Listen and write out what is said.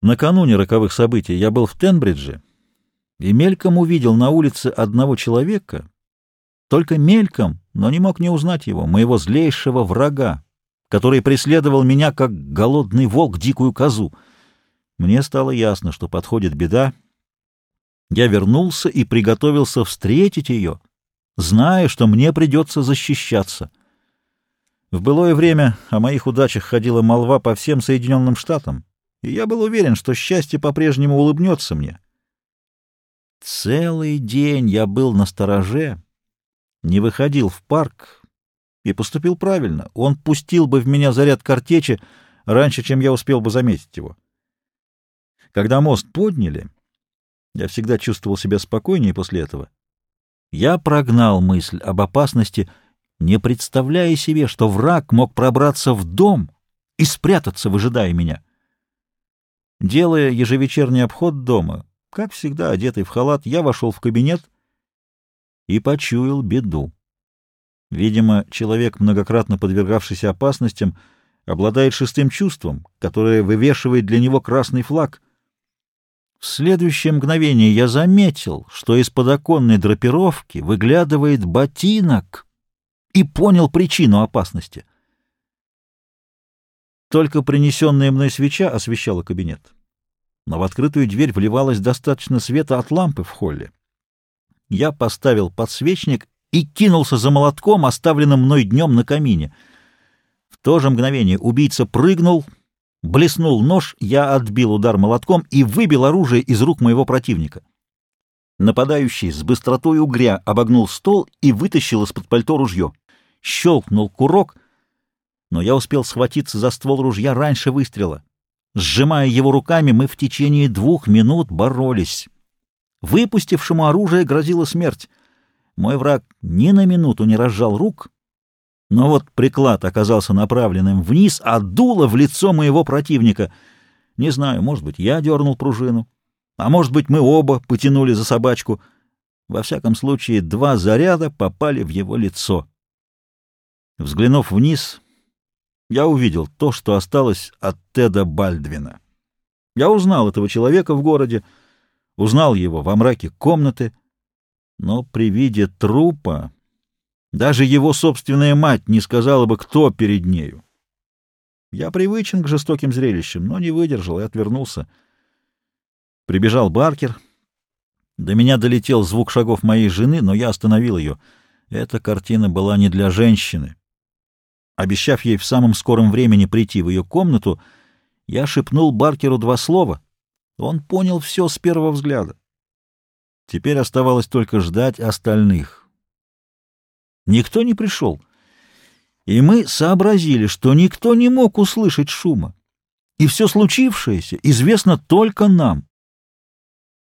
Накануне роковых событий я был в Тенбридже и мельком увидел на улице одного человека, только мельком, но не мог не узнать его, моего злейшего врага, который преследовал меня, как голодный волк дикую козу. Мне стало ясно, что подходит беда. Я вернулся и приготовился встретить ее, зная, что мне придется защищаться. В былое время о моих удачах ходила молва по всем Соединенным Штатам, и я был уверен, что счастье по-прежнему улыбнется мне. Целый день я был настороже, не выходил в парк и поступил правильно. Он пустил бы в меня заряд картечи раньше, чем я успел бы заметить его. Когда мост подняли, я всегда чувствовал себя спокойнее после этого. Я прогнал мысль об опасности, не представляя себе, что враг мог пробраться в дом и спрятаться, выжидая меня. Делая ежевечерний обход дома, как всегда одетый в халат, я вошел в кабинет и почуял беду. Видимо, человек, многократно подвергавшийся опасностям, обладает шестым чувством, которое вывешивает для него красный флаг. В следующее мгновение я заметил, что из-под оконной драпировки выглядывает ботинок, и понял причину опасности. Только принесенная мной свеча освещала кабинет, но в открытую дверь вливалось достаточно света от лампы в холле. Я поставил подсвечник и кинулся за молотком, оставленным мной днем на камине. В то же мгновение убийца прыгнул, блеснул нож, я отбил удар молотком и выбил оружие из рук моего противника. Нападающий с быстротой угря обогнул стол и вытащил из-под пальто ружье. Щелкнул курок, но я успел схватиться за ствол ружья раньше выстрела. Сжимая его руками, мы в течение 2 минут боролись. Выпустившему оружие грозила смерть. Мой враг ни на минуту не разжал рук, но вот приклад оказался направленным вниз, а дуло в лицо моего противника. Не знаю, может быть, я дернул пружину, а может быть, мы оба потянули за собачку. Во всяком случае, 2 заряда попали в его лицо. Взглянув вниз, я увидел то, что осталось от Теда Бальдвина. Я узнал этого человека в городе, узнал его во мраке комнаты, но при виде трупа даже его собственная мать не сказала бы, кто перед нею. Я привычен к жестоким зрелищам, но не выдержал и отвернулся. Прибежал Баркер. До меня долетел звук шагов моей жены, но я остановил ее. Эта картина была не для женщины. Обещав ей в самом скором времени прийти в ее комнату, я шепнул Баркеру 2 слова. Он понял все с первого взгляда. Теперь оставалось только ждать остальных. Никто не пришел, и мы сообразили, что никто не мог услышать шума, и все случившееся известно только нам.